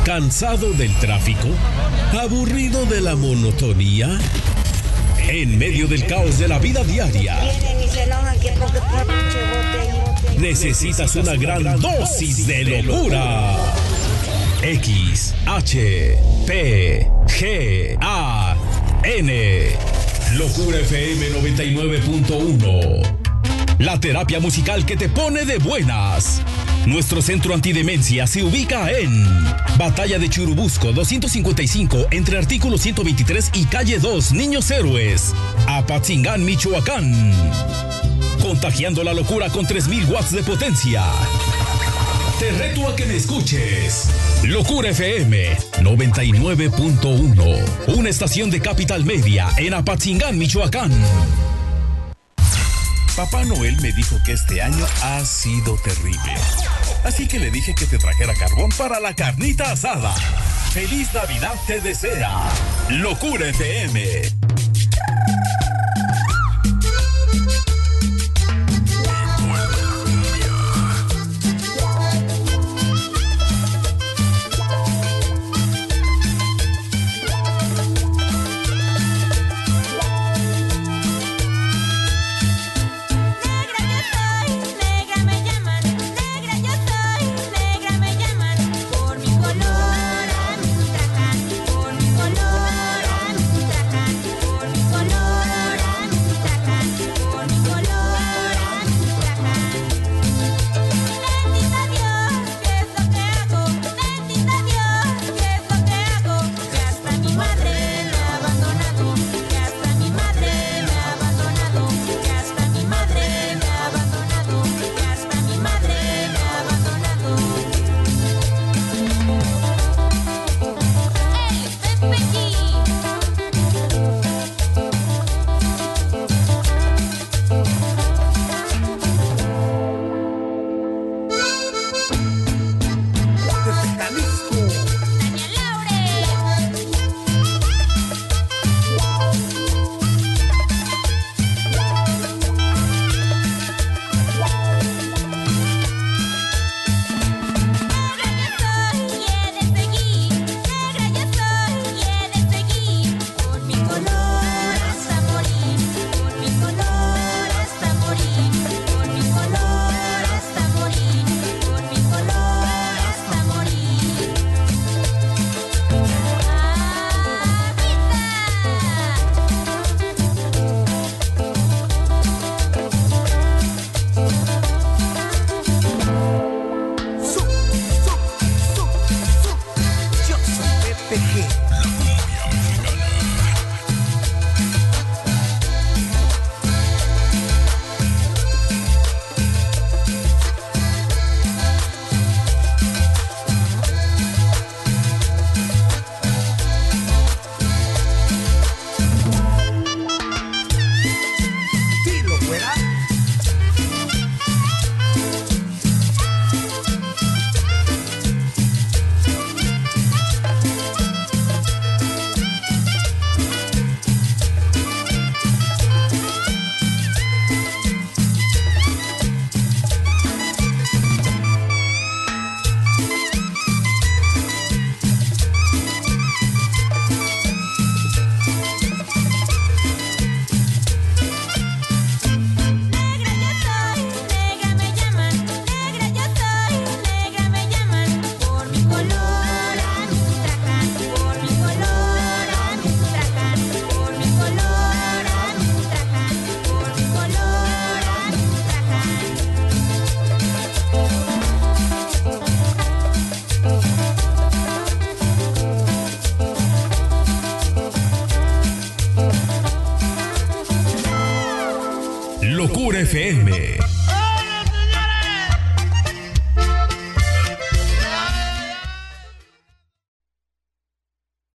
¿Cansado del tráfico? ¿Aburrido de la monotonía? En medio del caos de la vida diaria, necesitas una gran dosis de locura. X, H, P, G, A, N. Locura FM 99.1. La terapia musical que te pone de buenas. Nuestro centro antidemencia se ubica en Batalla de Churubusco 255, entre artículo 123 y calle 2, Niños Héroes, Apatzingán, Michoacán. Contagiando la locura con 3000 watts de potencia. Te reto a que me escuches. Locura FM 99.1, una estación de Capital Media en Apatzingán, Michoacán. Papá Noel me dijo que este año ha sido terrible. Así que le dije que te trajera carbón para la carnita asada. ¡Feliz Navidad te desea Locura FM! Locura FM